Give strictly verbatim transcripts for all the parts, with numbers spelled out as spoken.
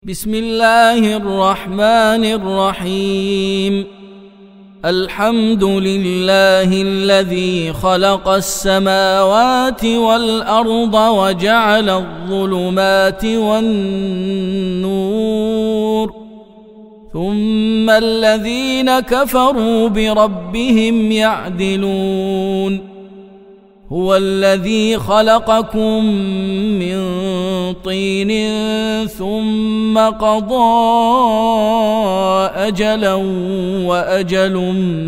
بسم الله الرحمن الرحيم. الحمد لله الذي خلق السماوات والأرض وجعل الظلمات والنور، ثم الذين كفروا بربهم يعدلون. هو الذي خلقكم من طين ثم قضى أجلا وأجل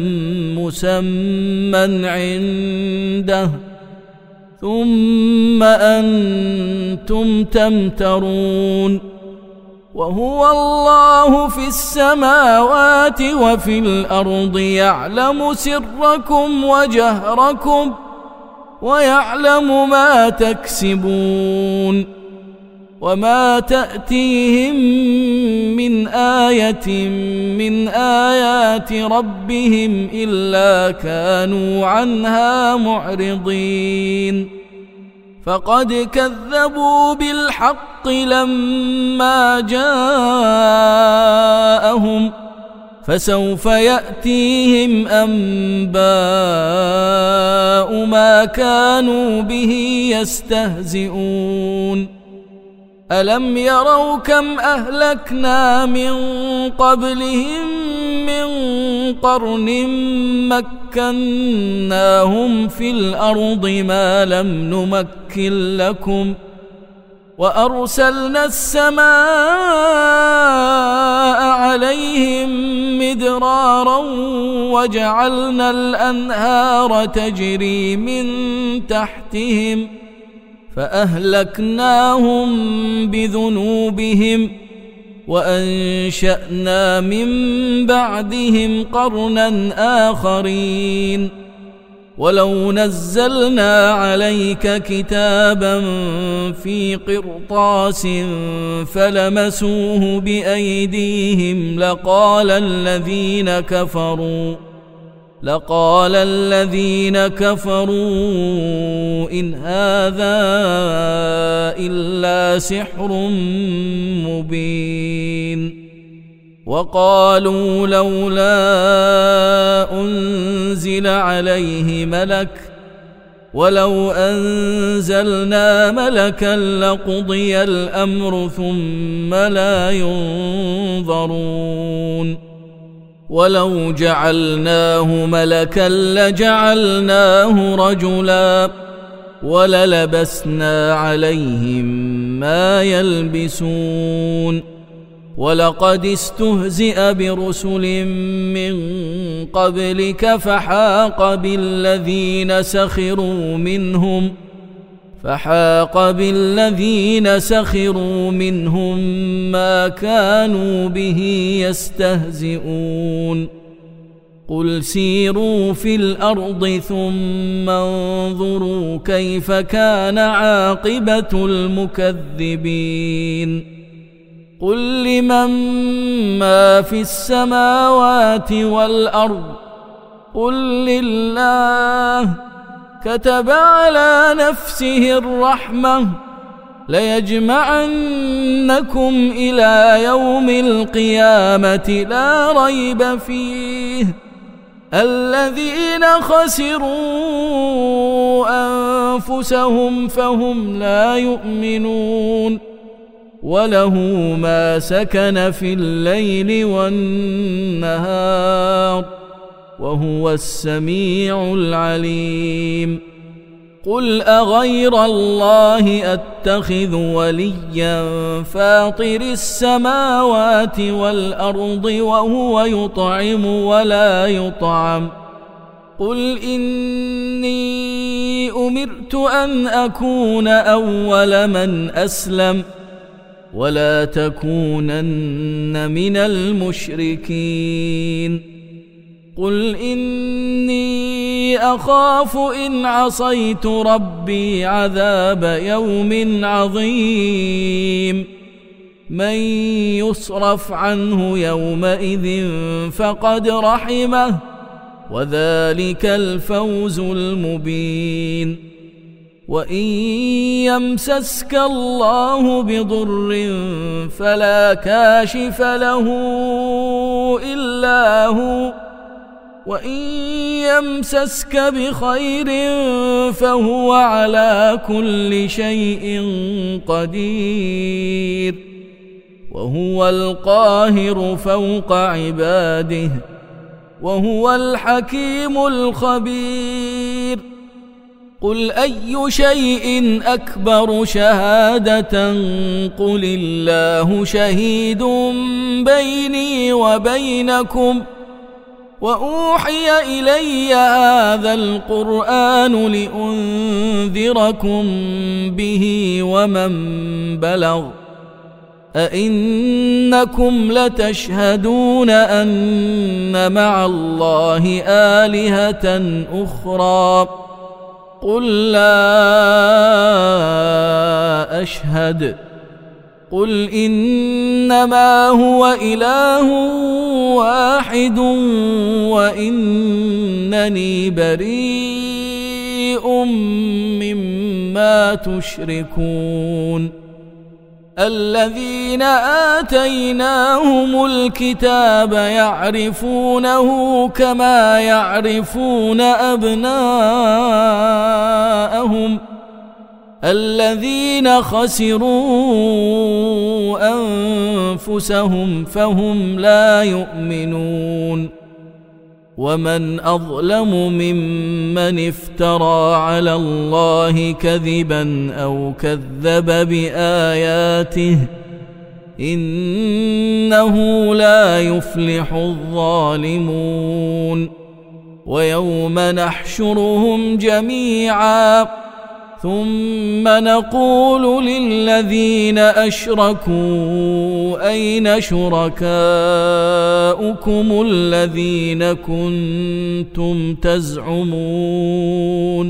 مسمى عنده ثم أنتم تمترون. وهو الله في السماوات وفي الأرض يعلم سركم وجهركم ويعلم ما تكسبون، وما تأتيهم من آية من آيات ربهم إلا كانوا عنها معرضين. فقد كذبوا بالحق لما جاءهم، فسوف يأتيهم أنباء ما كانوا به يستهزئون. ألم يروا كم أهلكنا من قبلهم من قرن مكناهم في الأرض ما لم نمكن لكم، وأرسلنا السماء عليهم مدرارا وجعلنا الأنهار تجري من تحتهم فأهلكناهم بذنوبهم وأنشأنا من بعدهم قرنا آخرين. ولو نزلنا عليك كتابا في قرطاس فلمسوه بأيديهم لقال الذين كفروا لقال الذين كفروا إن هذا إلا سحر مبين. وقالوا لولا أنزل عليه ملك ولو أنزلنا ملكا لقضي الأمر ثم لا ينظرون. ولو جعلناه ملكا لجعلناه رجلا وللبسنا عليهم ما يلبسون. ولقد استهزئ برسل من قبلك فحاق بالذين سخروا منهم فحاق بالذين سخروا منهم ما كانوا به يستهزئون. قل سيروا في الأرض ثم انظروا كيف كان عاقبة المكذبين. قل لمن ما في السماوات والأرض قل لله كتب على نفسه الرحمة ليجمعنكم إلى يوم القيامة لا ريب فيه الذين خسروا أنفسهم فهم لا يؤمنون. وله ما سكن في الليل والنهار وهو السميع العليم. قل أغير الله أتخذ وليا فاطر السماوات والأرض وهو يطعم ولا يطعم. قل إني أمرت أن أكون أول من أسلم ولا تكونن من المشركين. قل إني أخاف إن عصيت ربي عذاب يوم عظيم. من يصرف عنه يومئذ فقد رحمه وذلك الفوز المبين. وإن يمسسك الله بضر فلا كاشف له إلا هو، وإن يمسسك بخير فهو على كل شيء قدير، وهو القاهر فوق عباده، وهو الحكيم الخبير. قل أي شيء أكبر شهادة قل الله شهيد بيني وبينكم، وأوحي إلي هذا القرآن لأنذركم به ومن بلغ. أئنكم لتشهدون أن مع الله آلهة أخرى؟ قل لا أشهد. قل إنما هو إله واحد وإنني بريء مما تشركون. الذين آتيناهم الكتاب يعرفونه كما يعرفون أبناءهم، الذين خسروا أنفسهم فهم لا يؤمنون. ومن أظلم ممن افترى على الله كذبا أو كذب بآياته، إنه لا يفلح الظالمون. ويوم نحشرهم جميعا ثم نقول للذين أشركوا أين شركاؤكم الذين كنتم تزعمون،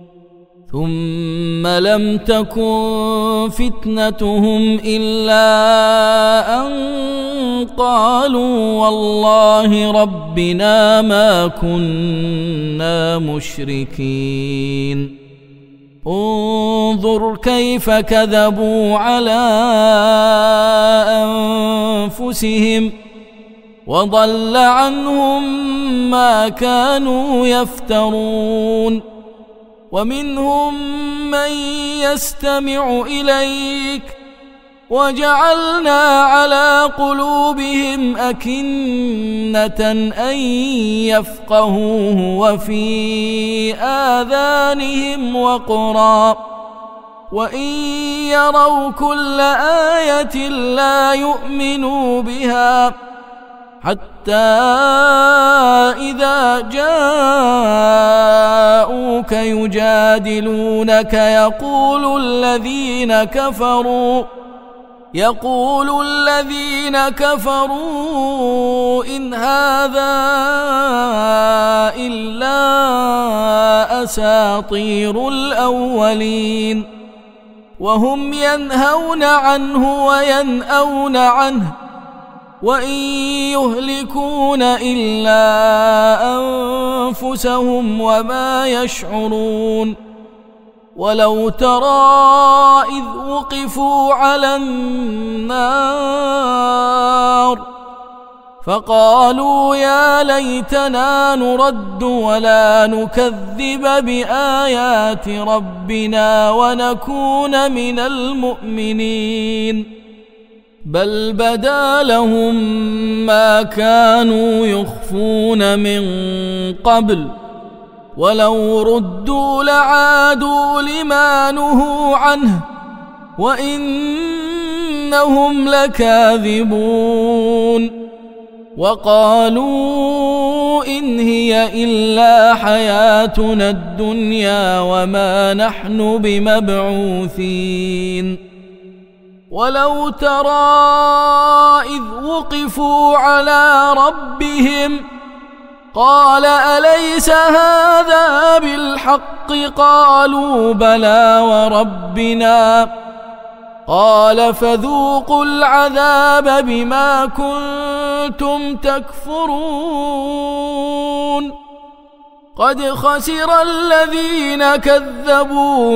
ثم لم تكن فتنتهم إلا أن قالوا والله ربنا ما كنا مشركين. انظر كيف كذبوا على أنفسهم وضل عنهم ما كانوا يفترون. ومنهم من يستمع إليك وجعلنا على قلوبهم أكنة أن يفقهوه وفي آذانهم وقرا، وإن يروا كل آية لا يؤمنوا بها، حتى إذا جاءوك يجادلونك يقول الذين كفروا يقول الذين كفروا إن هذا إلا أساطير الأولين، وهم ينهون عنه وينأون عنه، وإن يهلكون إلا أنفسهم وما يشعرون. ولو ترى إذ وقفوا على النار فقالوا يا ليتنا نرد ولا نكذب بآيات ربنا ونكون من المؤمنين، بل بدا لهم ما كانوا يخفون من قبل، ولو ردوا لعادوا لما نهوا عنه وإنهم لكاذبون. وقالوا إن هي إلا حياتنا الدنيا وما نحن بمبعوثين. ولو ترى إذ وقفوا على ربهم قال أليس هذا بالحق؟ قالوا بلى وربنا. قال فذوقوا العذاب بما كنتم تكفرون. قد خسر الذين كذبوا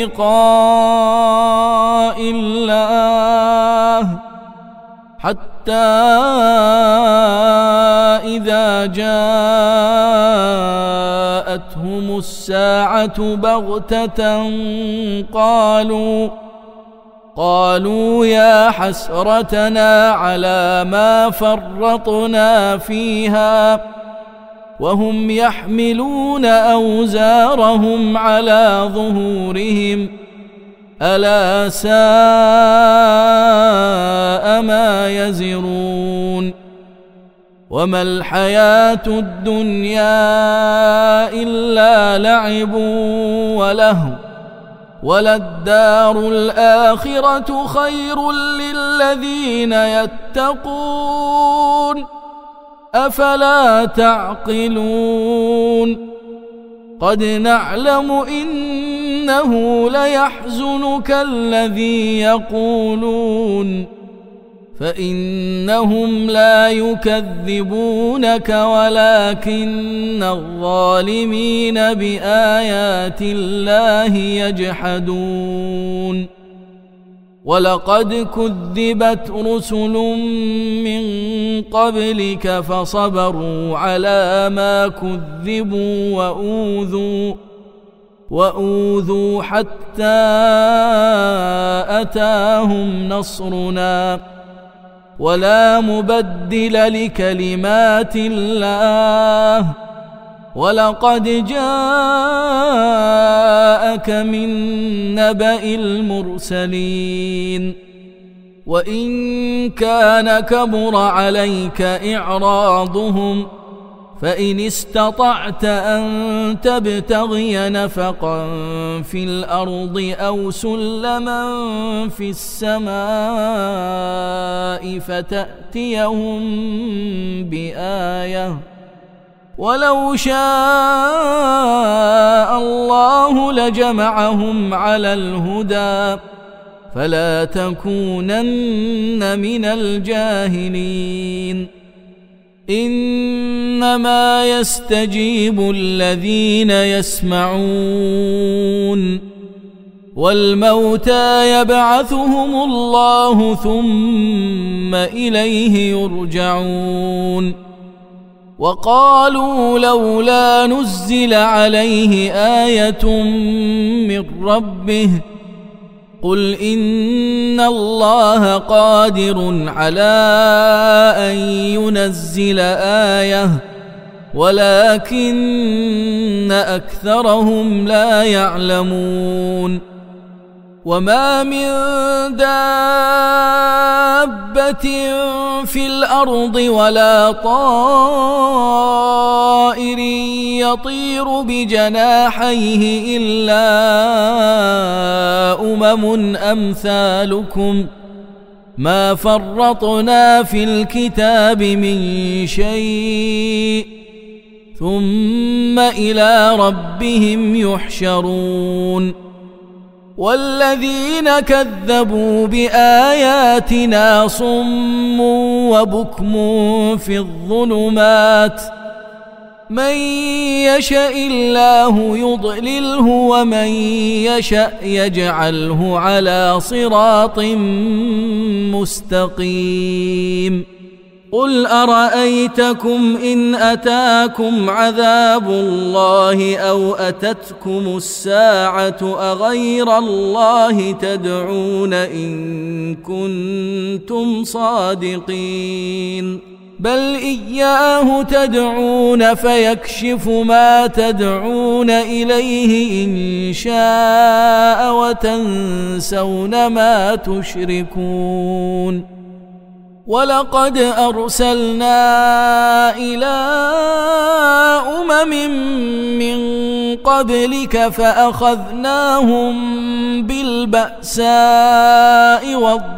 بلقاء الله حتى إذا جاءتهم الساعة بغتة قالوا قالوا يا حسرتنا على ما فرطنا فيها وهم يحملون أوزارهم على ظهورهم ألا ساء ما يزرون وما الحياة الدنيا إلا لعب ولهو وللدار الآخرة خير للذين يتقون أفلا تعقلون قد نعلم إنه ليحزنك الذي يقولون فإنهم لا يكذبونك ولكن الظالمين بآيات الله يجحدون ولقد كذبت رسل من قبلك فصبروا على ما كذبوا وأوذوا وأوذوا حتى أتاهم نصرنا ولا مبدل لكلمات الله ولقد جاءك من نبأ المرسلين وإن كان كبر عليك إعراضهم فإن استطعت أن تبتغي نفقا في الأرض أو سلما في السماء فتأتيهم بآية ولو شاء الله لجمعهم على الهدى فلا تكونن من الجاهلين إنما يستجيب الذين يسمعون والموتى يبعثهم الله ثم إليه يرجعون وقالوا لولا نزل عليه آية من ربه قل إن الله قادر على أن ينزل آية ولكن أكثرهم لا يعلمون وما من دابة في الأرض ولا طائر يطير بجناحيه إلا أمم أمثالكم ما فرطنا في الكتاب من شيء ثم إلى ربهم يحشرون والذين كذبوا بآياتنا صم وبكم في الظلمات من يشاء الله يضلله ومن يشاء يجعله على صراط مستقيم قل أرأيتكم إن أتاكم عذاب الله أو أتتكم الساعة أغير الله تدعون إن كنتم صادقين بل إياه تدعون فيكشف ما تدعون إليه إن شاء وتنسون ما تشركون ولقد أرسلنا إلى أمم من قبلك فأخذناهم بالبأساء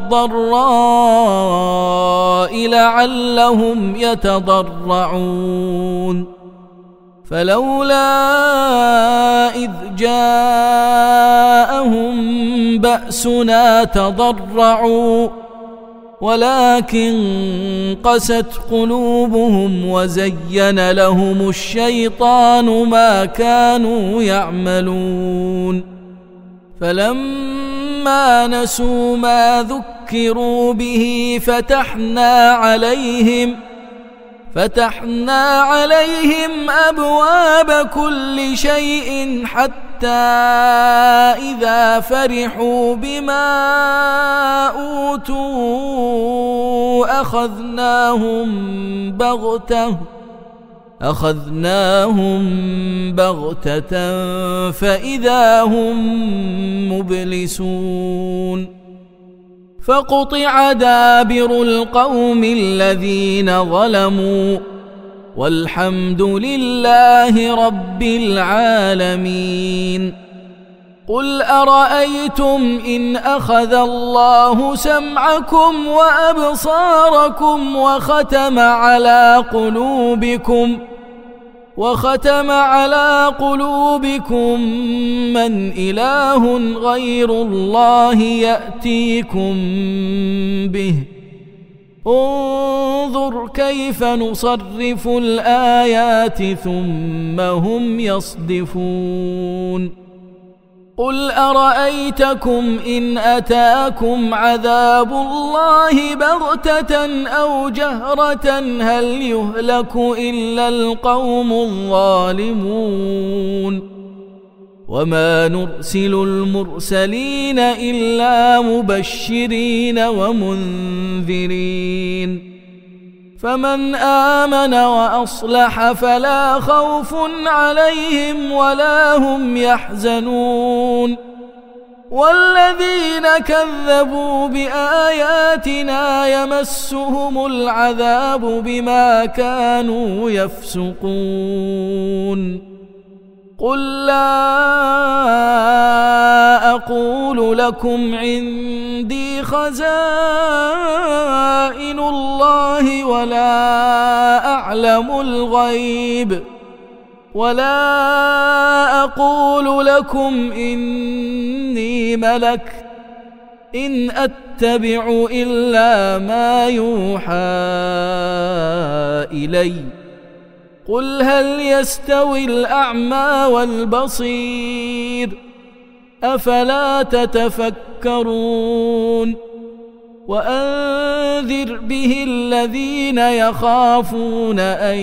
والضراء لعلهم يتضرعون فلولا إذ جاءهم بأسنا تضرعوا ولكن قست قلوبهم وزين لهم الشيطان ما كانوا يعملون فلما نسوا ما ذكروا به فتحنا عليهم فتحنا عليهم أبواب كل شيء حتى إذا فرحوا بما أوتوا أخذناهم بغتة أخذناهم بغتة فإذا هم مبلسون فقطع دابر القوم الذين ظلموا والحمد لله رب العالمين قل أرأيتم إن أخذ الله سمعكم وأبصاركم وختم على قلوبكم وختم على قلوبكم من إله غير الله يأتيكم به انظر كيف نصرف الآيات ثم هم يصدفون قل أرأيتكم إن أتاكم عذاب الله بغتة أو جهرة هل يهلك إلا القوم الظالمون وما نرسل المرسلين إلا مبشرين ومنذرين فمن آمن وأصلح فلا خوف عليهم ولا هم يحزنون والذين كذبوا بآياتنا يمسهم العذاب بما كانوا يفسقون قل لا أقول لكم عندي خزائن الله ولا أعلم الغيب ولا أقول لكم إني ملك إن أتبع إلا ما يوحى إلي قل هل يستوي الأعمى والبصير أفلا تتفكرون وأنذر به الذين يخافون أن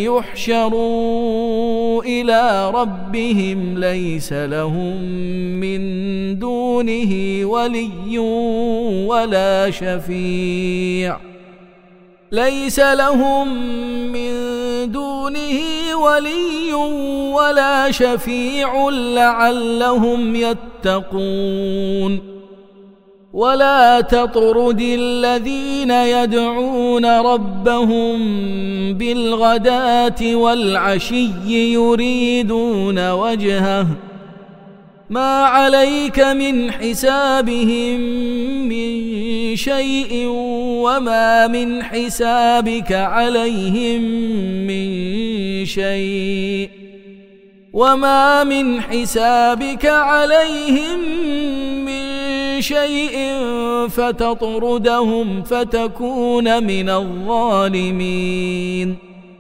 يحشروا إلى ربهم ليس لهم من دونه ولي ولا شفيع ليس لهم من دونه ولي ولا شفيع لعلهم يتقون ولا تطرد الذين يدعون ربهم بالغداة والعشي يريدون وجهه ما عليك من حسابهم من شيء وما من حسابك عليهم من شيء وما من حسابك عليهم من شيء فتطردهم فتكون من الظالمين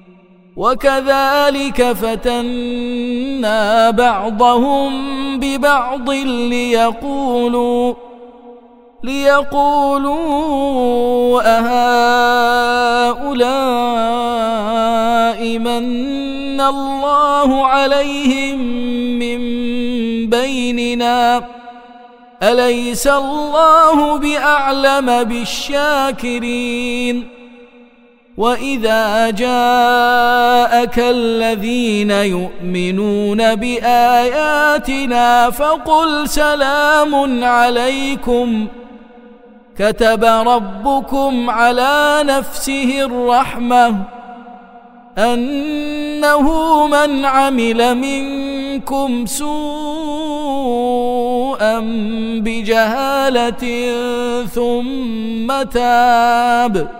وكذلك فتنا بعضهم ببعض ليقولوا ليقولوا أهؤلاء من الله عليهم من بيننا أليس الله بأعلم بالشاكرين وإذا جاءك الذين يؤمنون بآياتنا فقل سلام عليكم كتب ربكم على نفسه الرحمة أنه من عمل منكم سوءا بجهالة ثم تاب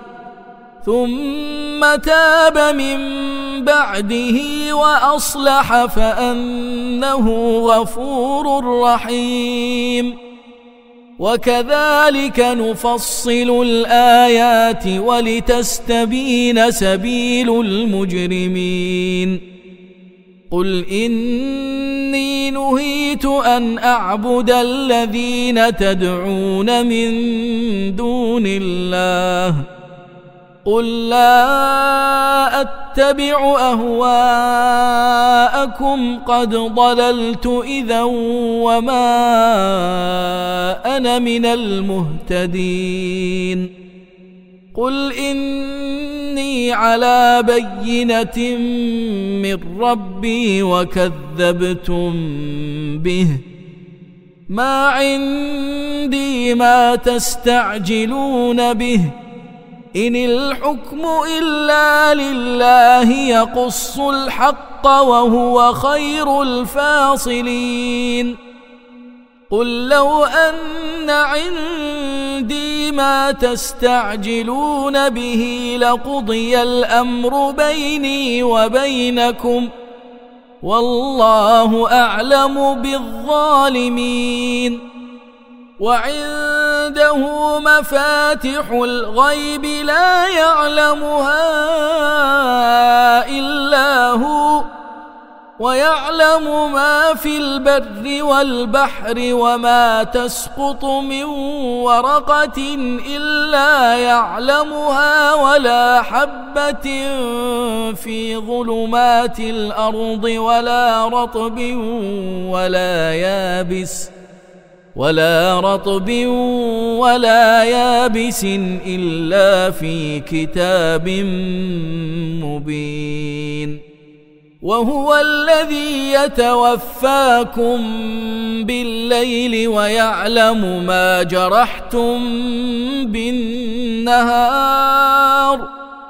ثم تاب من بعده وأصلح فأنه غفور رحيم وكذلك نفصل الآيات ولتستبين سبيل المجرمين قل إني نهيت أن أعبد الذين تدعون من دون الله قل لا أتبع أهواءكم قد ضللت إذا وما أنا من المهتدين قل إني على بينة من ربي وكذبتم به ما عندي ما تستعجلون به إن الحكم إلا لله يقص الحق وهو خير الفاصلين قل لو أن عندي ما تستعجلون به لقضي الأمر بيني وبينكم والله أعلم بالظالمين وعنده مفاتح الغيب لا يعلمها إلا هو ويعلم ما في البر والبحر وما تسقط من ورقة إلا يعلمها ولا حبة في ظلمات الأرض ولا رطب ولا يابس ولا رطب ولا يابس إلا في كتاب مبين وهو الذي يتوفاكم بالليل ويعلم ما جرحتم بالنهار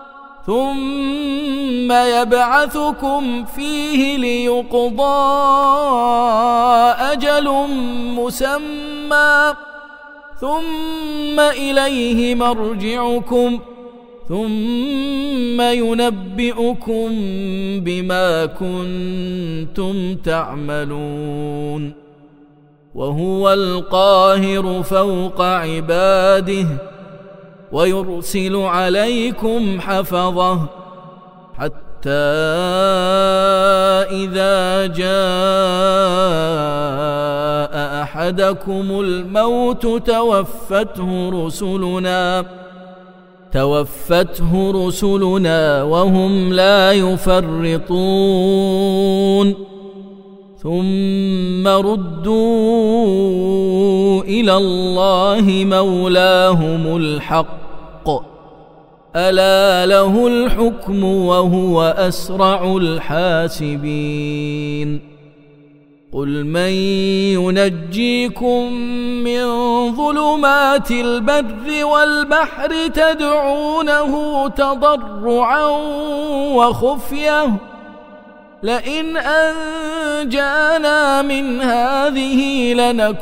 ثم يبعثكم فيه ليقضى أجل مسمى ثم إليه مرجعكم ثم ينبئكم بما كنتم تعملون وهو القاهر فوق عباده ويرسل عليكم حفظه حتى إذا جاء أحدكم الموت توفته رسلنا توفته رسلنا وهم لا يفرطون ثم ردوا إلى الله مولاهم الحق ألا له الحكم وهو أسرع الحاسبين قل من ينجيكم من ظلمات البر والبحر تدعونه تضرعا وخفية لئن أنجانا من هذه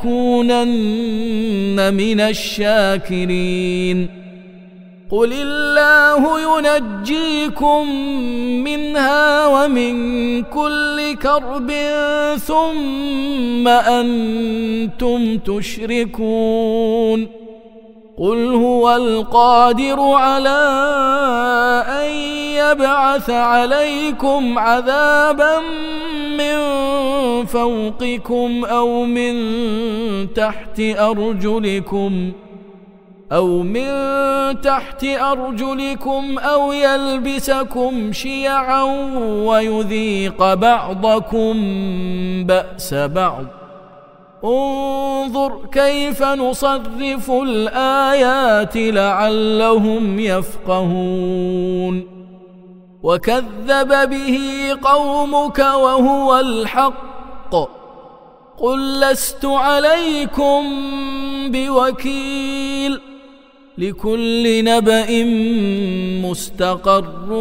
لنكونن من الشاكرين قل الله ينجيكم منها ومن كل كرب ثم أنتم تشركون قل هو القادر على أن يبعث عليكم عذابا من فوقكم أو من تحت أرجلكم أو من تحت أرجلكم أو يلبسكم شيعا ويذيق بعضكم بأس بعض انظر كيف نصرف الآيات لعلهم يفقهون وكذب به قومك وهو الحق قل لست عليكم بوكيل لكل نبأ مستقر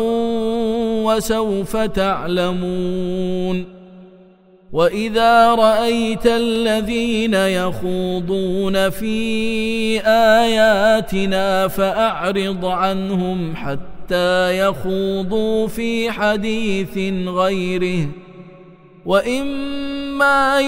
وسوف تعلمون وإذا رأيت الذين يخوضون في آياتنا فأعرض عنهم حتى يخوضوا في حديث غيره وإما فإما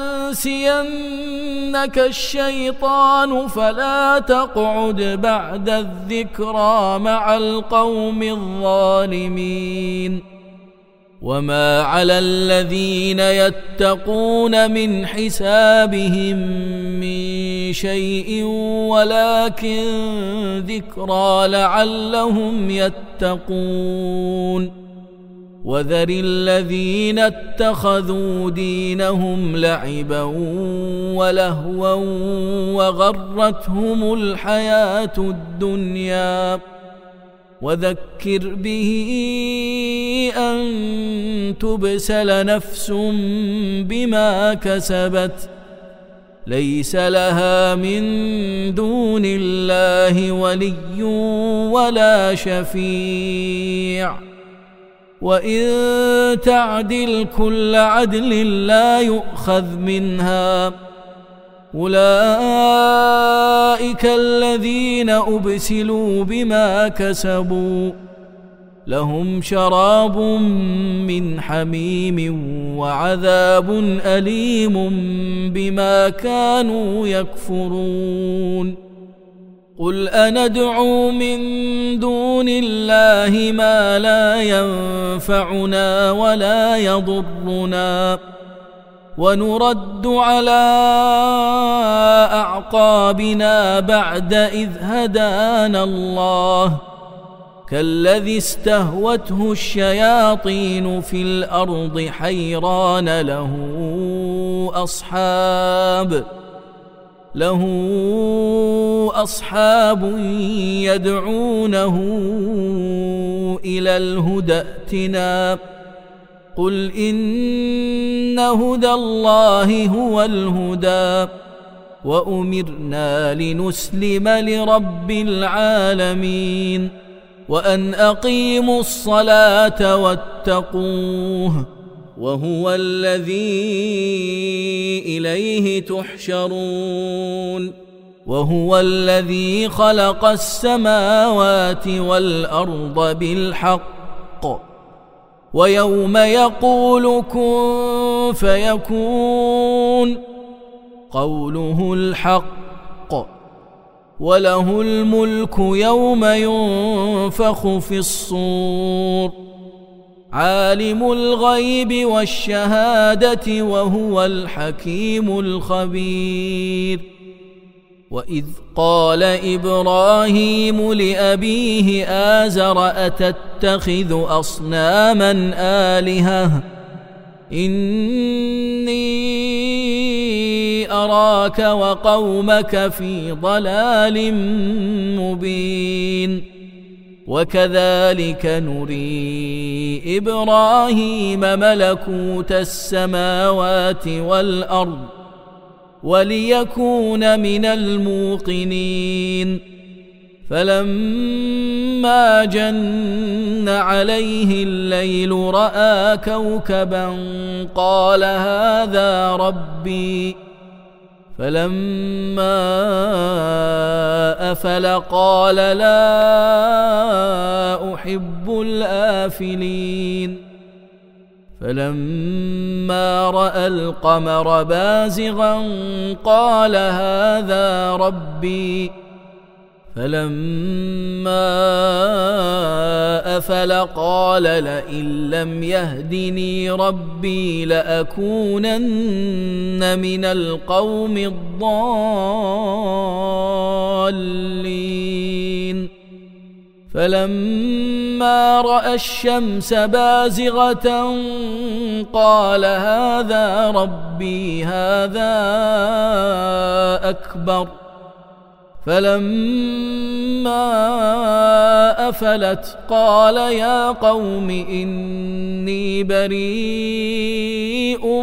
ينسينك الشيطان فلا تقعد بعد الذكرى مع القوم الظالمين وما على الذين يتقون من حسابهم من شيء ولكن ذكرى لعلهم يتقون وذر الذين اتخذوا دينهم لعبا ولهوا وغرتهم الحياة الدنيا وذكر به أن تبسل نفس بما كسبت ليس لها من دون الله ولي ولا شفيع وإن تعدل كل عدل لا يؤخذ منها أولئك الذين أبسلوا بما كسبوا لهم شراب من حميم وعذاب أليم بما كانوا يكفرون قل أندعو من دون الله ما لا ينفعنا ولا يضرنا ونرد على أعقابنا بعد إذ هدانا الله كالذي استهوته الشياطين في الأرض حيران له أصحاب له أصحاب يدعونه إلى الهدى ائتنا قل إن هدى الله هو الهدى وأمرنا لنسلم لرب العالمين وأن أقيموا الصلاة واتقوه وهو الذي إليه تحشرون وهو الذي خلق السماوات والأرض بالحق ويوم يقول كن فيكون قوله الحق وله الملك يوم ينفخ في الصور عالم الغيب والشهادة وهو الحكيم الخبير وإذ قال إبراهيم لأبيه آزر أتتخذ أصناما آلهة إني أراك وقومك في ضلال مبين وكذلك نري إبراهيم ملكوت السماوات والأرض وليكون من الموقنين فلما جن عليه الليل رأى كوكبا قال هذا ربي فلما أفل قال لا أحب الآفلين فلما رأى القمر بازغا قال هذا ربي فلما أفل قال لئن لم يهدني ربي لأكونن من القوم الضالين فلما رأى الشمس بازغة قال هذا ربي هذا أكبر فلما أفلت قال يا قوم إني بريء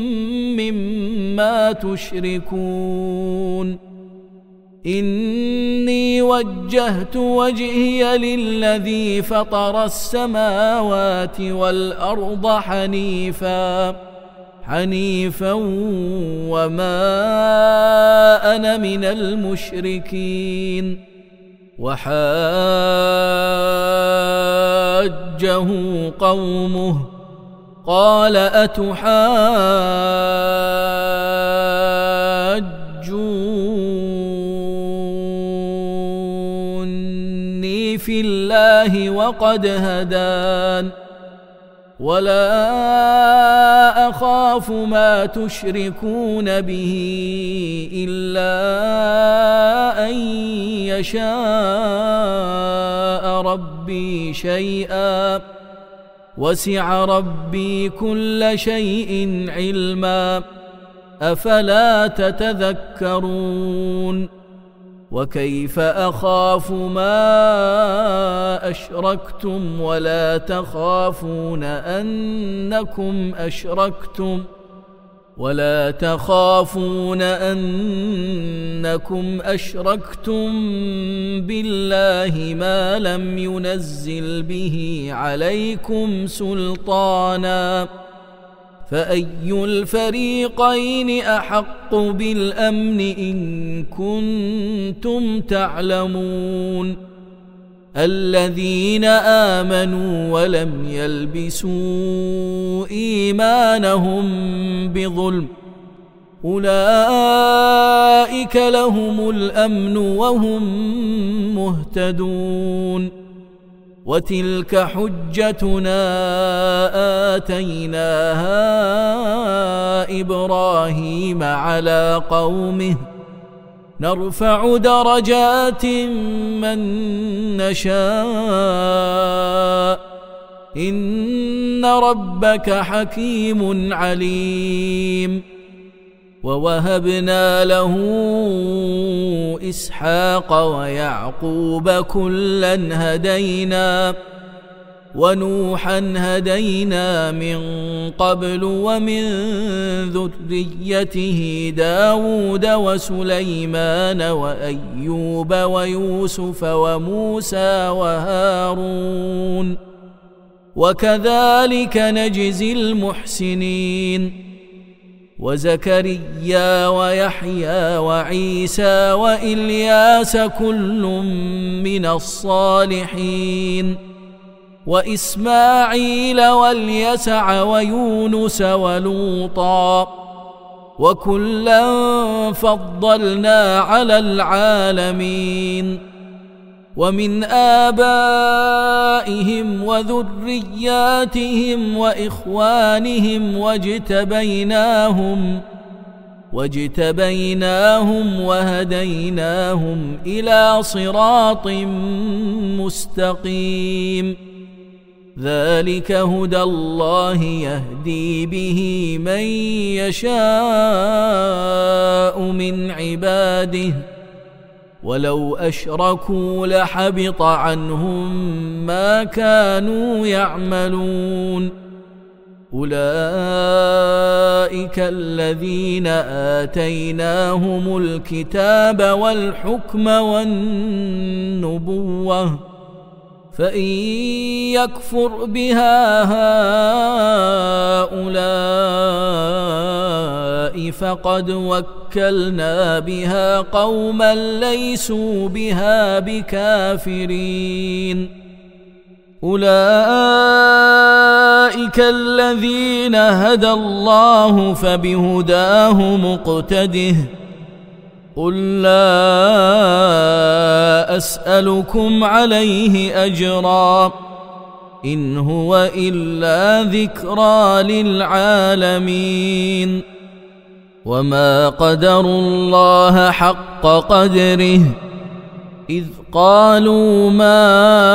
مما تشركون إني وجهت وجهي للذي فطر السماوات والأرض حنيفا حنيفا وما أنا من المشركين وحاجه قومه قال أتحاجوني في الله وقد هدان ولا أخاف ما تشركون به إلا أن يشاء ربي شيئا وسع ربي كل شيء علما أفلا تتذكرون وكيف أخاف ما أشركتم ولا تخافون أنكم أشركتم ولا تخافون أنكم أشركتم بالله ما لم ينزل به عليكم سلطانا فأي الفريقين أحق بالأمن إن كنتم تعلمون الذين آمنوا ولم يلبسوا إيمانهم بظلم أولئك لهم الأمن وهم مهتدون وتلك حجتنا آتيناها إبراهيم على قومه نرفع درجات من نشاء إن ربك حكيم عليم ووهبنا له إسحاق ويعقوب كلا هدينا ونوحا هدينا من قبل ومن ذريته داود وسليمان وأيوب ويوسف وموسى وهارون وكذلك نجزي المحسنين وزكريا ويحيى وعيسى وإلياس كل من الصالحين وإسماعيل واليسع ويونس ولوطا وكلا فضلنا على العالمين ومن آبائهم وذرياتهم وإخوانهم واجتبيناهم واجتبيناهم وهديناهم إلى صراط مستقيم ذلك هدى الله يهدي به من يشاء من عباده ولو أشركوا لحبط عنهم ما كانوا يعملون أولئك الذين آتيناهم الكتاب والحكم والنبوة فإن يكفر بها هؤلاء فقد وكلنا بها قوما ليسوا بها بكافرين أولئك الذين هدى الله فبهداه مقتده قل لا أسألكم عليه أجرا إن هو إلا ذكرى للعالمين وما قدروا الله حق قدره إذ قالوا ما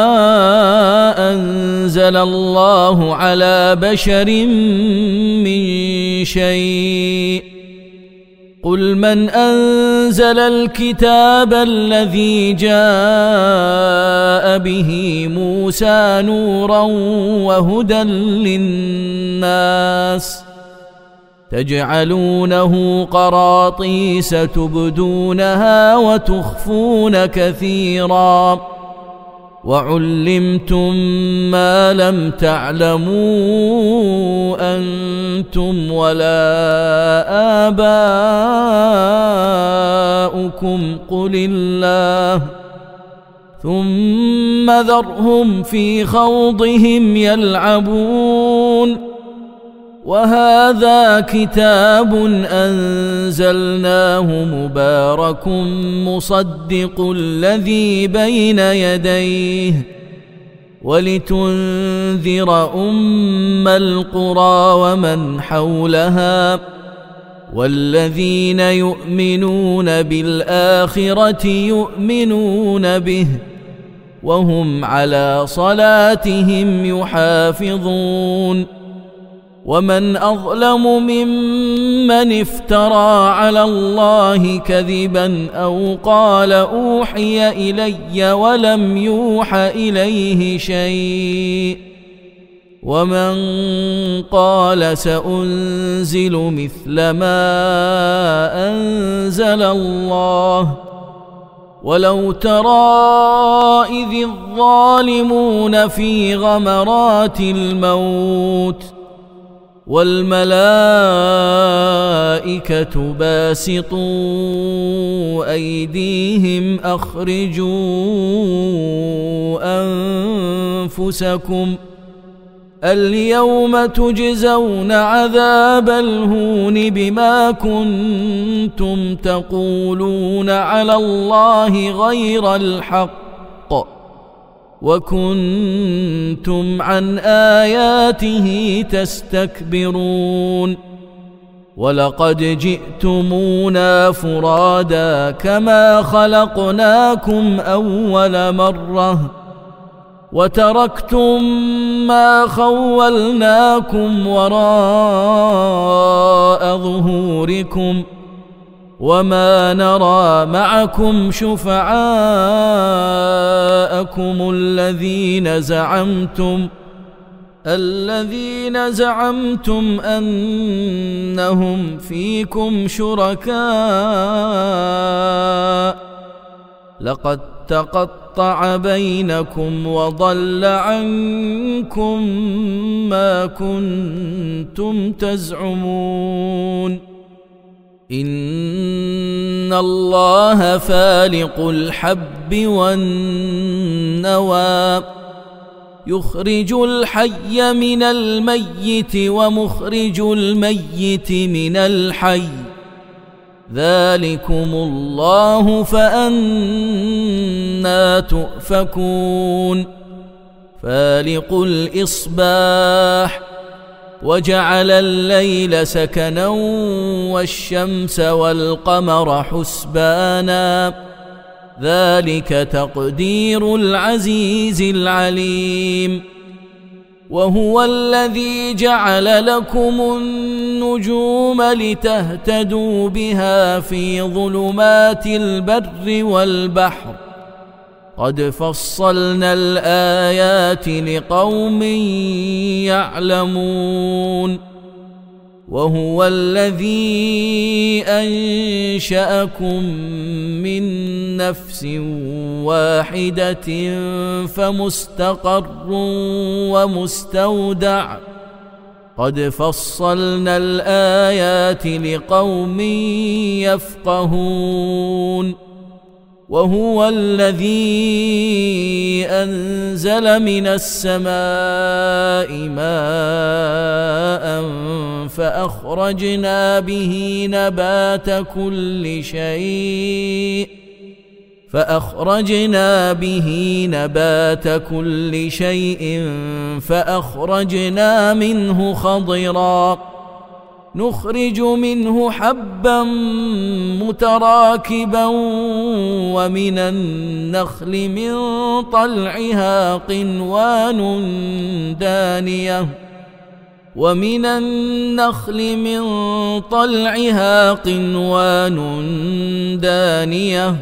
أنزل الله على بشر من شيء قل من أنزل الكتاب الذي جاء به موسى نورا وهدى للناس تجعلونه قراطيس تبدونها وتخفون كثيرا وعلمتم ما لم تعلموا أنتم ولا آباؤكم قل الله ثم ذرهم في خوضهم يلعبون وهذا كتاب أنزلناه مبارك مصدق الذي بين يديه ولتنذر أم القرى ومن حولها والذين يؤمنون بالآخرة يؤمنون به وهم على صلاتهم يحافظون ومن أظلم ممن افترى على الله كذبا أو قال أوحي إلي ولم يوح إليه شيء ومن قال سأنزل مثل ما أنزل الله ولو ترى إذ الظالمون في غمرات الموت والملائكة باسطوا أيديهم أخرجوا أنفسكم اليوم تجزون عذاب الهون بما كنتم تقولون على الله غير الحق وكنتم عن آياته تستكبرون ولقد جئتمونا فرادا كما خلقناكم أول مرة وتركتم ما خولناكم وراء ظهوركم وما نرى معكم شفعاءكم الذين زعمتم الذين زعمتم أنهم فيكم شركاء لقد تقطع بينكم وضل عنكم ما كنتم تزعمون إن الله فالق الحب والنوى يخرج الحي من الميت ومخرج الميت من الحي ذلكم الله فأنى تؤفكون فالق الإصباح وجعل الليل سكنا والشمس والقمر حسبانا ذلك تقدير العزيز العليم وهو الذي جعل لكم النجوم لتهتدوا بها في ظلمات البر والبحر قد فصلنا الآيات لقوم يعلمون وهو الذي أنشأكم من نفس واحدة فمستقر ومستودع قد فصلنا الآيات لقوم يفقهون وهو الذي أنزل من السماء ماء فأخرجنا به نبات كل شيء فأخرجنا به نبات كل شيء فأخرجنا منه خضرا نخرج منه حبا متراكبا ومن النخل من طلعها قنوان دانية ومن النخل من طلعها قنوان دانية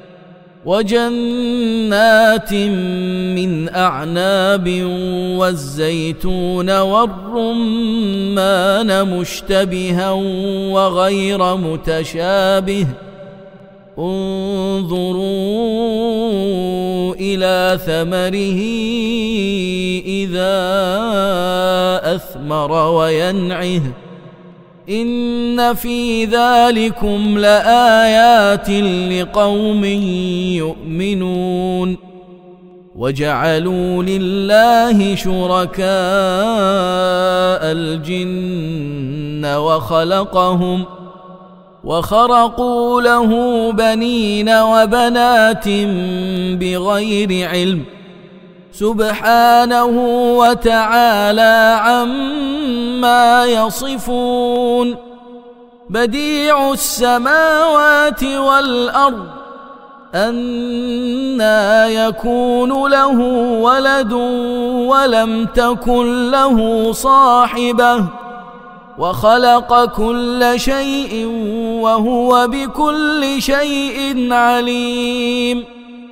وجنات من أعناب والزيتون والرمان مشتبها وغير متشابه انظروا إلى ثمره إذا أثمر وينعه إن في ذلكم لآيات لقوم يؤمنون وجعلوا لله شركاء الجن وخلقهم وخرقوا له بنين وبنات بغير علم سبحانه وتعالى عما يصفون بديع السماوات والأرض أنى يكون له ولد ولم تكن له صاحبة وخلق كل شيء وهو بكل شيء عليم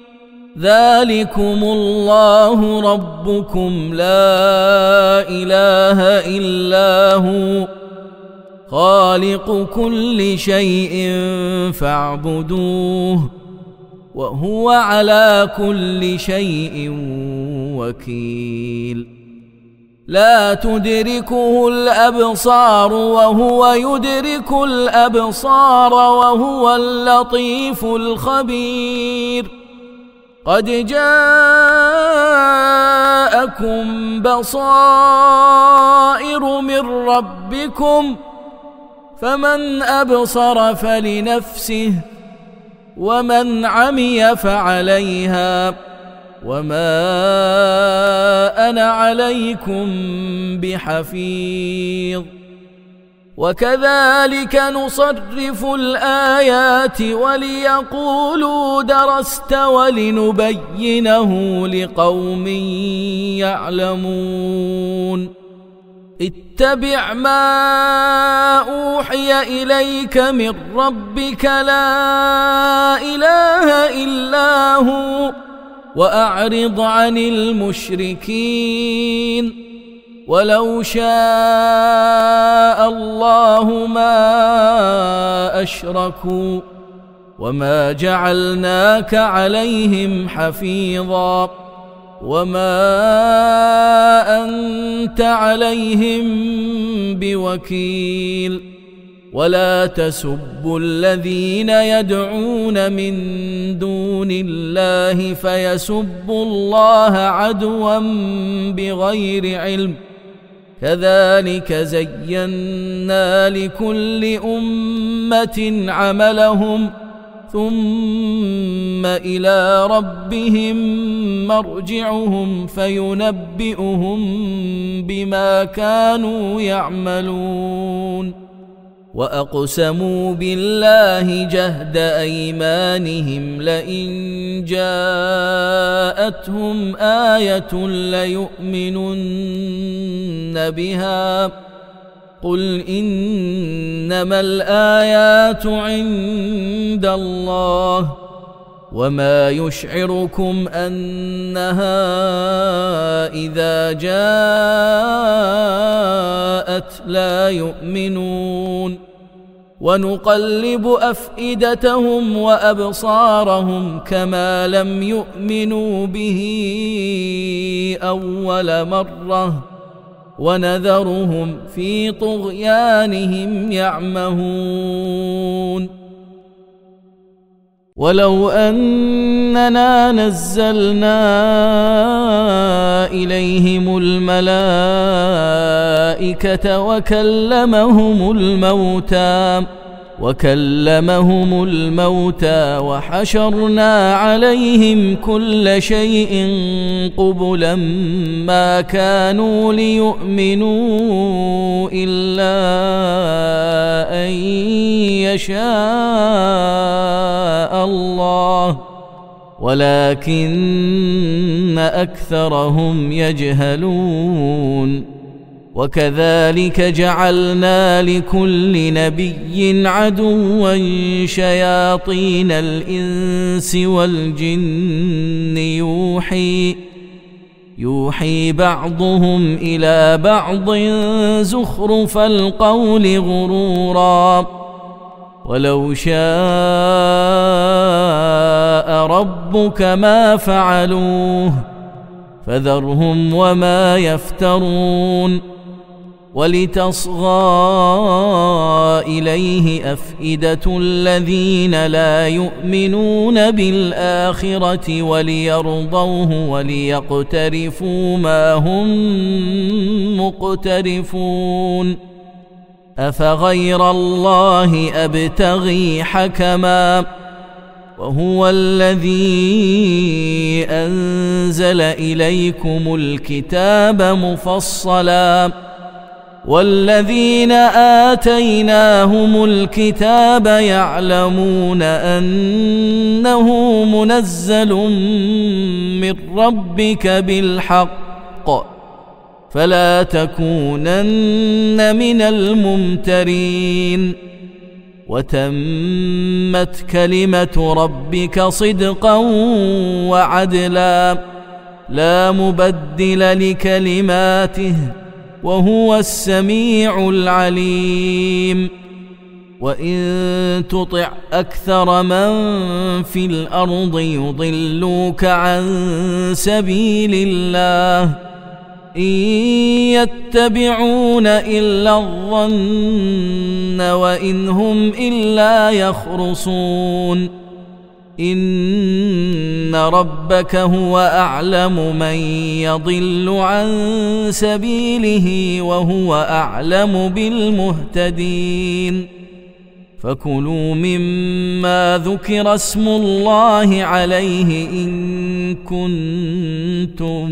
ذلكم الله ربكم لا إله إلا هو خالق كل شيء فاعبدوه وهو على كل شيء وكيل لا تدركه الأبصار وهو يدرك الأبصار وهو اللطيف الخبير قد جاءكم بصائر من ربكم فمن أبصر فلنفسه ومن عمي فعليها وما أنا عليكم بحفيظ وكذلك نصرف الآيات وليقولوا درست ولنبينه لقوم يعلمون اتبع ما أوحي إليك من ربك لا إله إلا هو وأعرض عن المشركين ولو شاء الله ما أشركوا وما جعلناك عليهم حفيظا وما أنت عليهم بوكيل ولا تسبوا الذين يدعون من دون الله فيسبوا الله عدوا بغير علم كذلك زينا لكل أمة عملهم ثم إلى ربهم مرجعهم فينبئهم بما كانوا يعملون وأقسموا بالله جهد أيمانهم لئن جاءتهم آية ليؤمنن بها قل إنما الآيات عند الله وما يشعركم أنها إذا جاءت لا يؤمنون ونقلب أفئدتهم وأبصارهم كما لم يؤمنوا به أول مرة ونذرهم في طغيانهم يعمهون ولو أننا نزلنا إليهم الملائكة وكلمهم الموتى وكلمهم الموتى وحشرنا عليهم كل شيء قبلا ما كانوا ليؤمنوا إلا أن يشاء الله ولكن أكثرهم يجهلون وكذلك جعلنا لكل نبي عدوا شياطين الإنس والجن يوحي يوحي بعضهم إلى بعض زخرف القول غرورا ولو شاء ربك ما فعلوه فذرهم وما يفترون ولتصغى إليه أفئدة الذين لا يؤمنون بالآخرة وليرضوه وليقترفوا ما هم مقترفون أفغير الله أبتغي حكما وهو الذي أنزل إليكم الكتاب مفصلا والذين آتيناهم الكتاب يعلمون أنه منزل من ربك بالحق فلا تكونن من الممترين وتمت كلمة ربك صدقا وعدلا لا مبدل لكلماته وهو السميع العليم وإن تطع أكثر من في الأرض يضلوك عن سبيل الله إن يتبعون إلا الظن وإن هم إلا يخرصون إن ربك هو أعلم من يضل عن سبيله وهو أعلم بالمهتدين فكلوا مما ذكر اسم الله عليه إن كنتم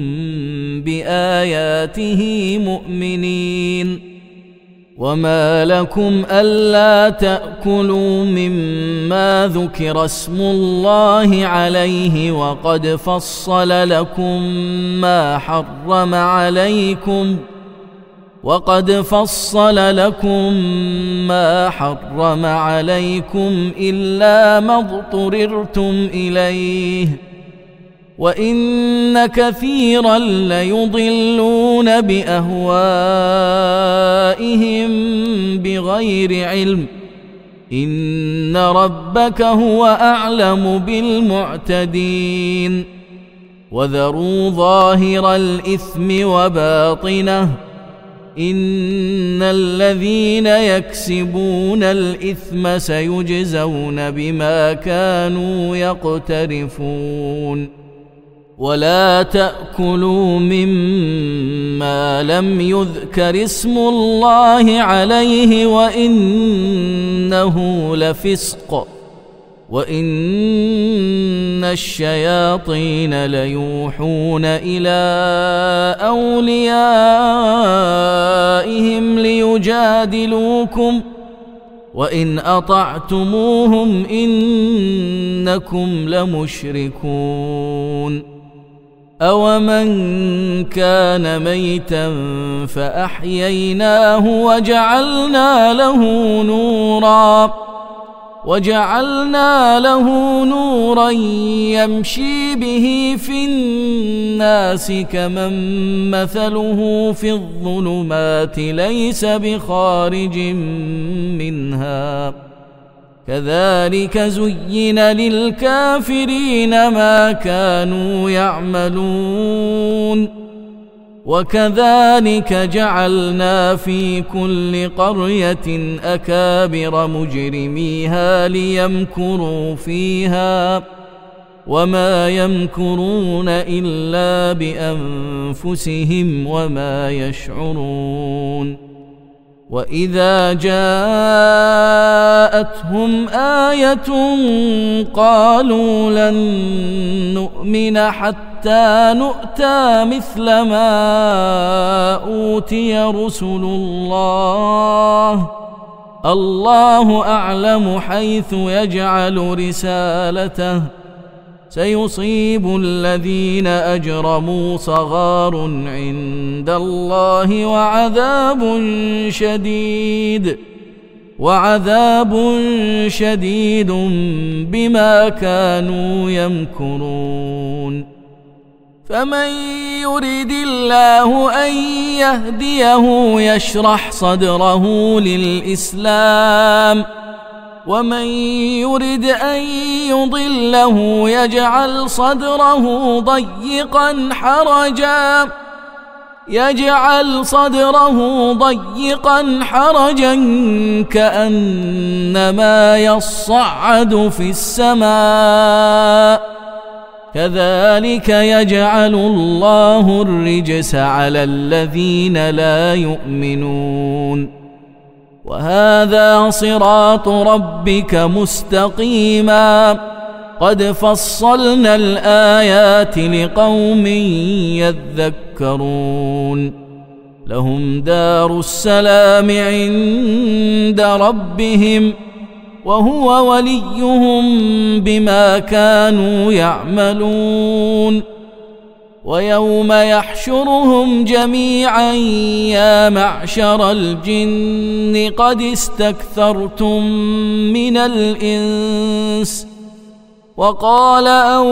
بآياته مؤمنين وما لكم ألا تأكلوا مما ذكر اسم الله عليه وقد فصل لكم ما حرم عليكم وقد فصل لكم ما حرم عليكم إلا ما اضطررتم إليه وإن كثيرا ليضلون بأهوائهم بغير علم إن ربك هو أعلم بالمعتدين وذروا ظاهر الإثم وباطنه إن الذين يكسبون الإثم سيجزون بما كانوا يقترفون ولا تأكلوا مما لم يذكر اسم الله عليه وإنه لفسق وإن الشياطين ليوحون إلى أوليائهم ليجادلوكم وإن أطعتموهم إنكم لمشركون أومن كان ميتا فأحييناه وجعلنا له نورا وجعلنا له نورا يمشي به في الناس كمن مثله في الظلمات ليس بخارج منها كذلك زين للكافرين ما كانوا يعملون وكذلك جعلنا في كل قرية أكابر مجرميها ليمكروا فيها وما يمكرون إلا بأنفسهم وما يشعرون وإذا جاءتهم آية قالوا لن نؤمن حتى نؤتى مثل ما أوتي رسل الله الله أعلم حيث يجعل رسالته سيصيب الذين أجرموا صغار عند الله وعذاب شديد وعذاب شديد بما كانوا يمكرون فمن يرد الله أن يهديه يشرح صدره للإسلام ومن يرد أن يضله يجعل صدره ضيقا حرجا يجعل صدره ضيقا حرجا كأنما يصعد في السماء كذلك يجعل الله الرجس على الذين لا يؤمنون وهذا صراط ربك مستقيما قد فصلنا الآيات لقوم يذكرون لهم دار السلام عند ربهم وهو وليهم بما كانوا يعملون ويوم يحشرهم جميعا يا معشر الجن قد استكثرتم من الإنس وقال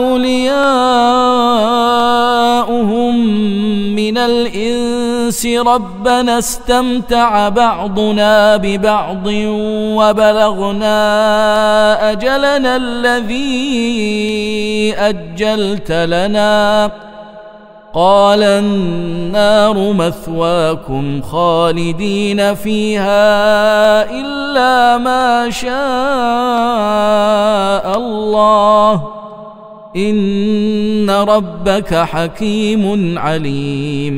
أولياؤهم من الإنس ربنا استمتع بعضنا ببعض وبلغنا أجلنا الذي أجلت لنا قال النار مثواكم خالدين فيها إلا ما شاء الله إن ربك حكيم عليم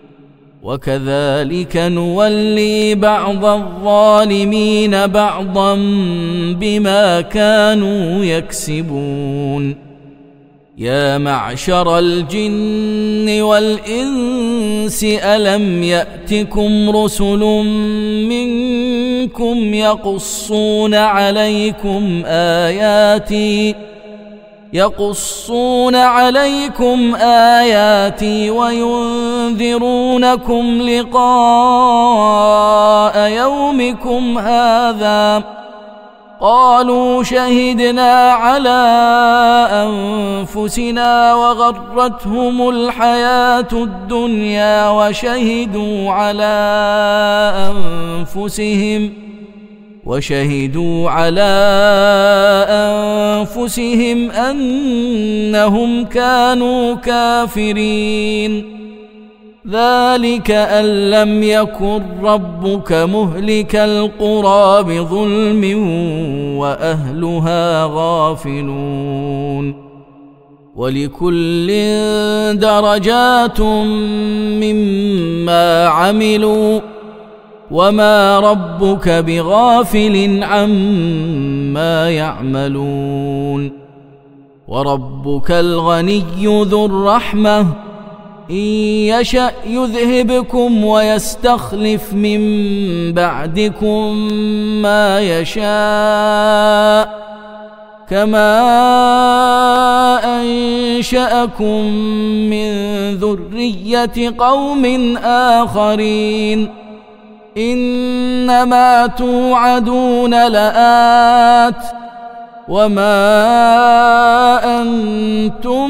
وكذلك نولي بعض الظالمين بعضا بما كانوا يكسبون يا معشر الجن والإنس ألم يأتكم رسل منكم يقصون عليكم آياتي يقصون عليكم آياتي وينذرونكم لقاء يومكم هذا قالوا شهدنا على أنفسنا وغرتهم الحياة الدنيا وشهدوا على أنفسهم وشهدوا على أنفسهم أنهم كانوا كافرين ذلك أن لم يكن ربك مهلك القرى بظلم وأهلها غافلون ولكل درجات مما عملوا وما ربك بغافل عما يعملون وربك الغني ذو الرحمة إن يشأ يذهبكم ويستخلف من بعدكم ما يشاء كما أنشأكم من ذرية قوم آخرين إنما توعدون لآت وما أنتم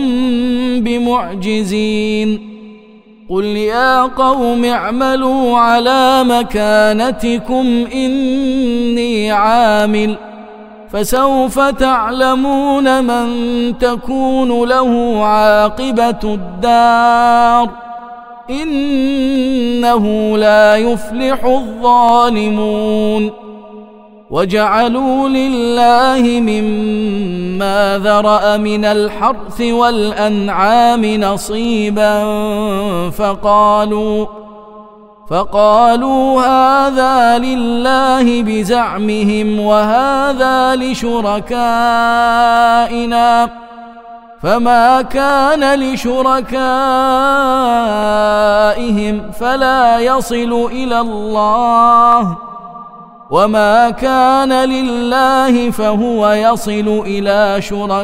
بمعجزين قل يا قوم اعملوا على مكانتكم إني عامل فسوف تعلمون من تكون له عاقبة الدار إنه لا يفلح الظالمون وجعلوا لله مما ذرأ من الحرث والأنعام نصيبا فقالوا فقالوا هذا لله بزعمهم وهذا لشركائنا فما كان لشركائهم فلا يصل إلى الله وما كان لله فهو يصل إلى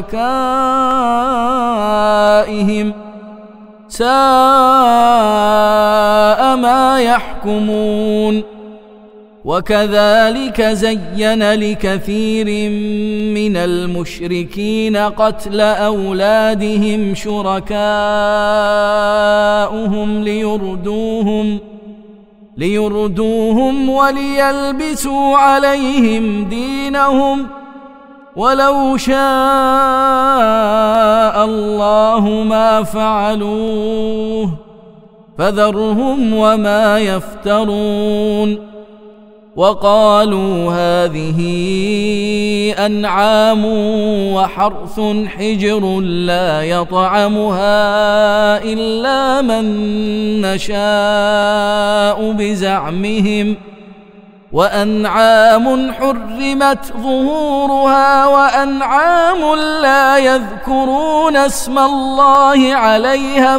شركائهم ساء ما يحكمون وكذلك زين لكثير من المشركين قتل أولادهم شركاؤهم ليردوهم ليردوهم وليلبسوا عليهم دينهم ولو شاء الله ما فعلوه فذرهم وما يفترون وقالوا هذه أنعام وحرث حجر لا يطعمها إلا من نشاء بزعمهم وأنعام حرمت ظهورها وأنعام لا يذكرون اسم الله عليها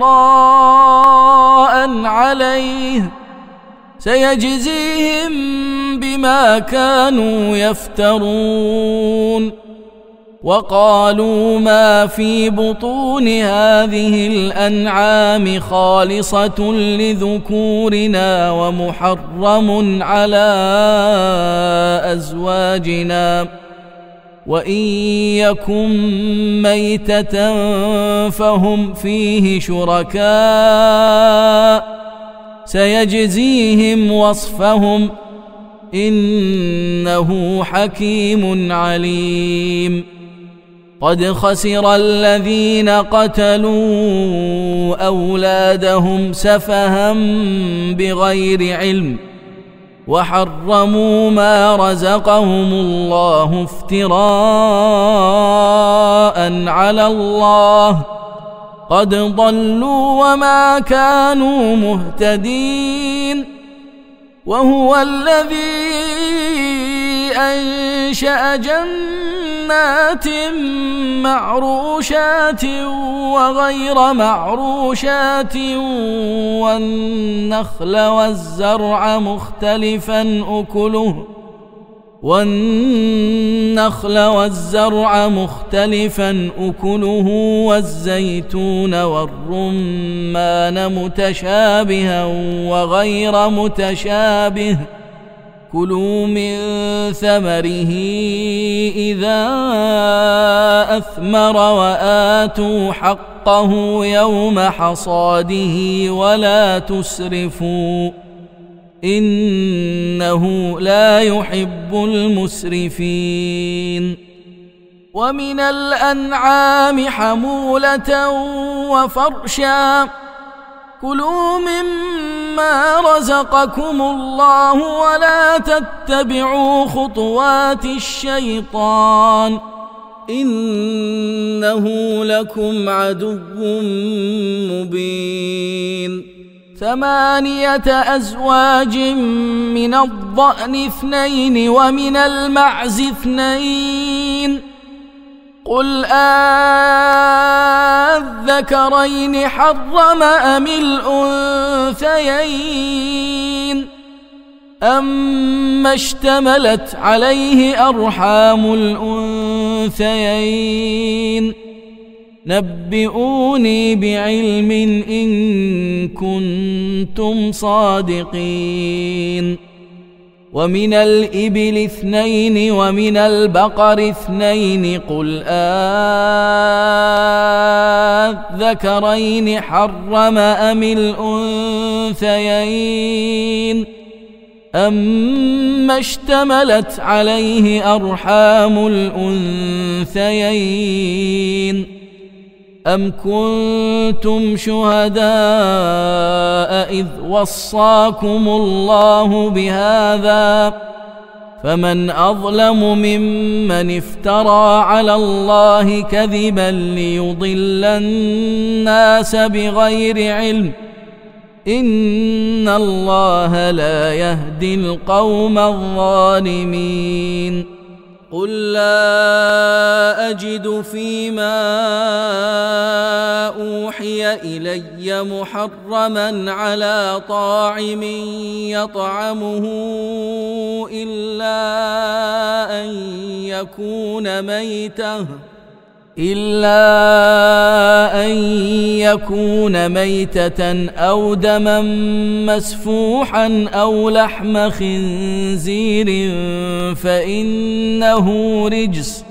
افتراء عليه سيجزيهم بما كانوا يفترون وقالوا ما في بطون هذه الأنعام خالصة لذكورنا ومحرم على أزواجنا وإن يكن ميتة فهم فيه شركاء سيجزيهم وصفهم إنه حكيم عليم قد خسر الذين قتلوا أولادهم سفها بغير علم وحرموا ما رزقهم الله افتراء على الله قد ضلوا وما كانوا مهتدين وهو الذي أنشأ جنات معروشات وغير معروشات والنخل والزرع مختلفا أكله والنخل والزرع مختلفا أكله والزيتون والرمان متشابها وغير متشابه كلوا من ثمره إذا أثمر وآتوا حقه يوم حصاده ولا تسرفوا إنه لا يحب المسرفين ومن الأنعام حمولة وفرشا كلوا مما رزقكم الله ولا تتبعوا خطوات الشيطان إنه لكم عدو مبين ثمانية أزواج من الضأن اثنين ومن المعز اثنين قل آذكرين حرم أم الأنثيين أما اشتملت عليه أرحام الأنثيين نبئوني بعلم إن كنتم صادقين ومن الإبل اثنين ومن البقر اثنين قل آذكرين حرم أم الأنثيين أما اشتملت عليه أرحام الأنثيين أم كنتم شهداء إذ وصاكم الله بهذا فمن أظلم ممن افترى على الله كذبا ليضل الناس بغير علم إن الله لا يهدي القوم الظالمين قل لا أجد فيما أوحي إلي محرما على طاعم يطعمه إلا أن يكون ميتة إلا أن يكون ميتة أو دما مسفوحا أو لحم خنزير فإنه رجس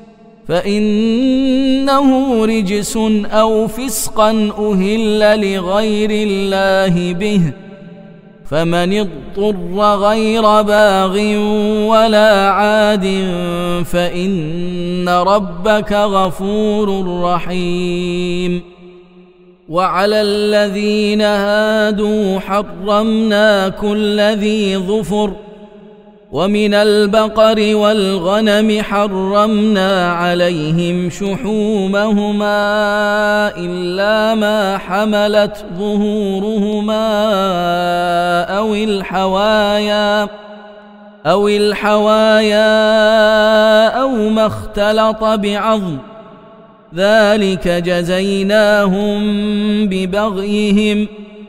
فإنه رجس أو فسقا أهل لغير الله به فمن اضطر غير باغ ولا عاد فإن ربك غفور رحيم وعلى الذين هادوا حرمنا كل ذي ظفر ومن البقر والغنم حرمنا عليهم شحومهما إلا ما حملت ظهورهما أو الحوايا أو الحوايا أو ما اختلط بعظم ذلك جزيناهم ببغيهم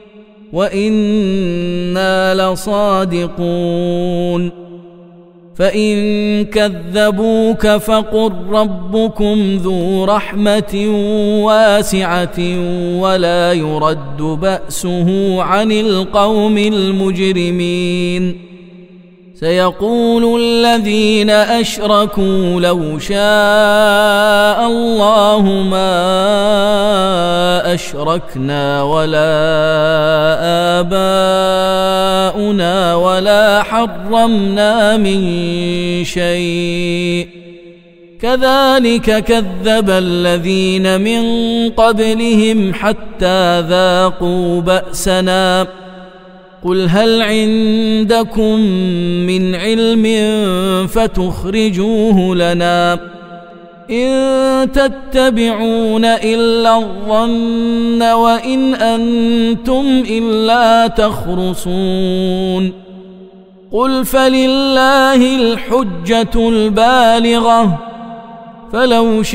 وإنا لصادقون فإن كذبوك فقل ربكم ذو رحمة واسعة ولا يرد بأسه عن القوم المجرمين سيقول الذين أشركوا لو شاء الله ما أشركنا ولا آباؤنا ولا حرمنا من شيء كذلك كذب الذين من قبلهم حتى ذاقوا بأسنا قل هل عندكم من علم فتخرجوه لنا إن تتبعون إلا الظن وإن أنتم إلا تخرصون قل فلله الحجة البالغة فلو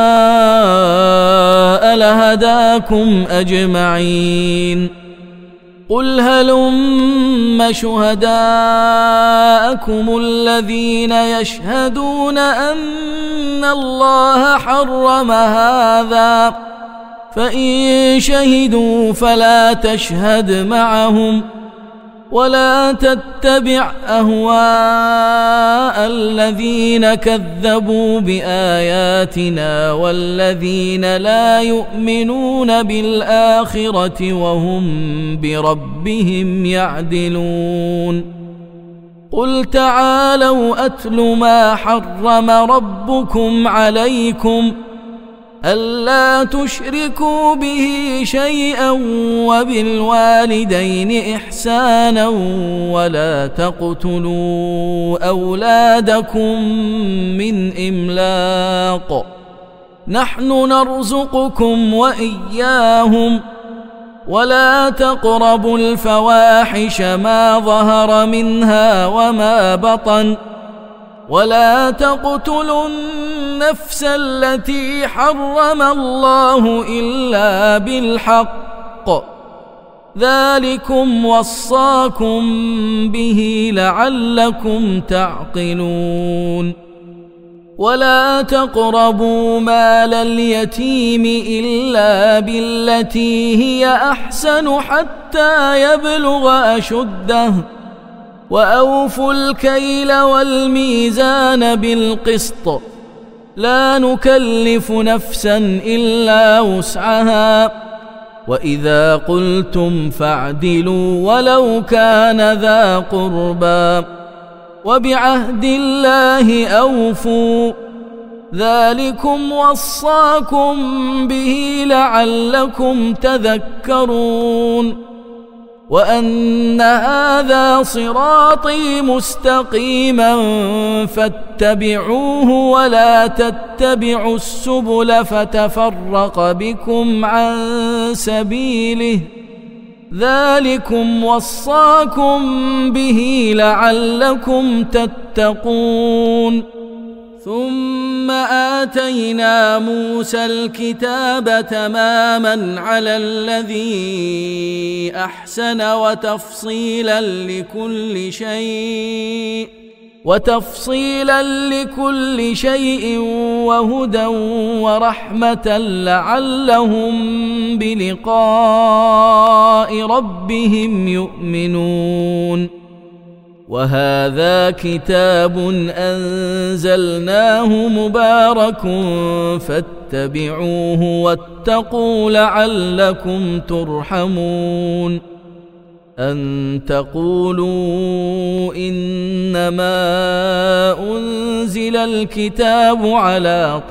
شاء لهداكم أجمعين قل هلم شهداءكم الذين يشهدون أن الله حرم هذا فإن شهدوا فلا تشهد معهم ولا تتبع أهواء الذين كذبوا بآياتنا والذين لا يؤمنون بالآخرة وهم بربهم يعدلون قل تعالوا أتل ما حرم ربكم عليكم ألا تشركوا به شيئا وبالوالدين إحسانا ولا تقتلوا أولادكم من إملاق نحن نرزقكم وإياهم ولا تقربوا الفواحش ما ظهر منها وما بطن ولا تقتلوا النفس التي حرم الله إلا بالحق ذلكم وصاكم به لعلكم تعقلون ولا تقربوا مال اليتيم إلا بالتي هي أحسن حتى يبلغ أشده وأوفوا الكيل والميزان بالقسط لا نكلف نفسا إلا وسعها وإذا قلتم فاعدلوا ولو كان ذا قربى وبعهد الله أوفوا ذلكم وصاكم به لعلكم تذكرون وأن هذا صراطي مستقيما فاتبعوه ولا تتبعوا السبل فتفرق بكم عن سبيله ذلكم وصاكم به لعلكم تتقون ثم آتينا موسى الكتاب تماما على الذي أحسن وتفصيلا لكل شيء وتفصيلا لكل شيء وهدى ورحمة لعلهم بلقاء ربهم يؤمنون وهذا كتاب أنزلناه مبارك فاتبعوه واتقوا لعلكم ترحمون أن تقولوا إنما أنزل الكتاب على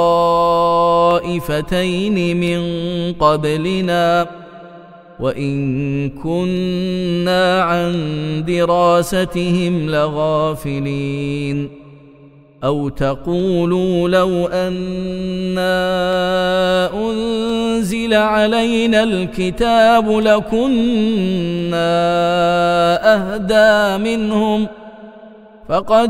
طائفتين من قبلنا وإن كنا عن دراستهم لغافلين أو تقولوا لو أنا أنزل علينا الكتاب لكنا أهدى منهم فقد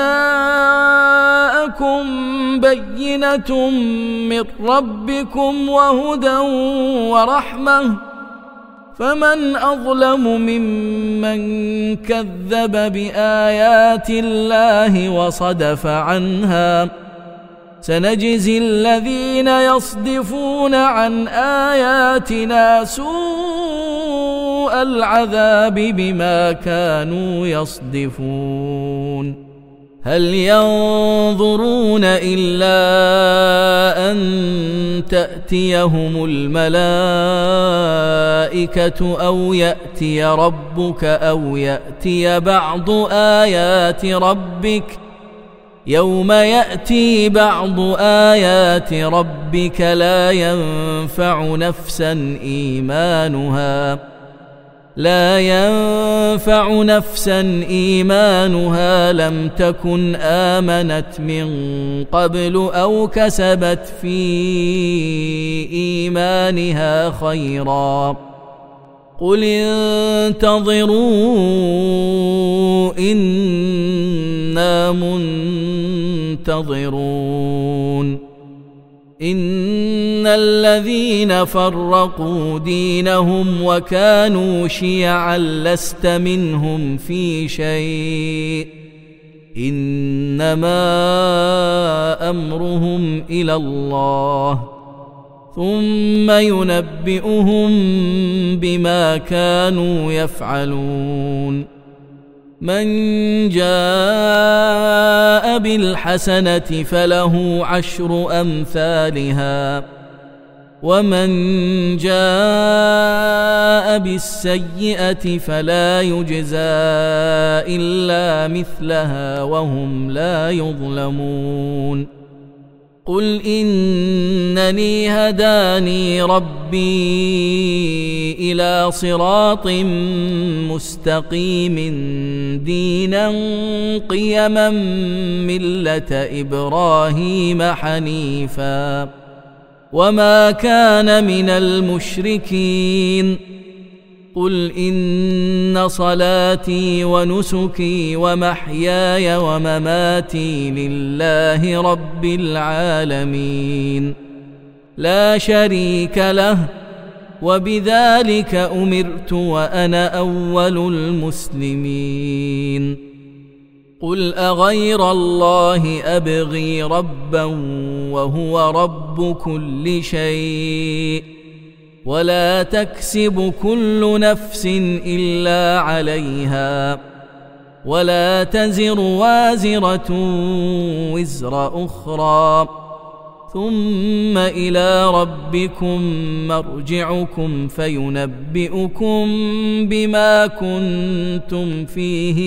جاءكم بينة من ربكم وهدى ورحمة فمن أظلم ممن كذب بآيات الله وصدف عنها سنجزي الذين يصدفون عن آياتنا سوء العذاب بما كانوا يصدفون هل ينظرون إلا أن تأتيهم الملائكة أو يأتي ربك أو يأتي بعض آيات ربك يوم يأتي بعض آيات ربك لا ينفع نفسا إيمانها لا ينفع نفسا إيمانها لم تكن آمنت من قبل أو كسبت في إيمانها خيرا قل انتظروا إنا منتظرون إن الذين فرقوا دينهم وكانوا شيعا لست منهم في شيء إنما أمرهم إلى الله ثم ينبئهم بما كانوا يفعلون من جاء بالحسنة فله عشر أمثالها ومن جاء بالسيئة فلا يجزى إلا مثلها وهم لا يظلمون قل إنني هداني ربي إلى صراط مستقيم دينا قيما ملة إبراهيم حنيفا وما كان من المشركين قل إن صلاتي ونسكي ومحياي ومماتي لله رب العالمين لا شريك له وبذلك أمرت وأنا أول المسلمين قل أغير الله أبغي ربا وهو رب كل شيء ولا تكسب كل نفس إلا عليها ولا تزر وازرة وزر أخرى ثم إلى ربكم مرجعكم فينبئكم بما كنتم فيه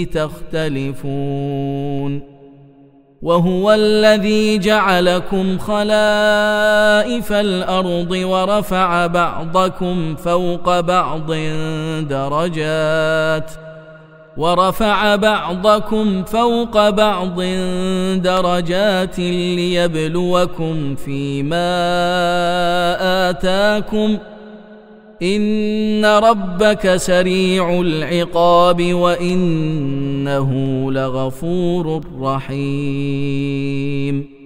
تختلفون وهو الذي جعلكم خلائف الأرض ورفع بعضكم فوق بعض درجات ورفع بعضكم فوق بعض درجات ليبلوكم فيما آتاكم إن ربك سريع العقاب وإنه لغفور رحيم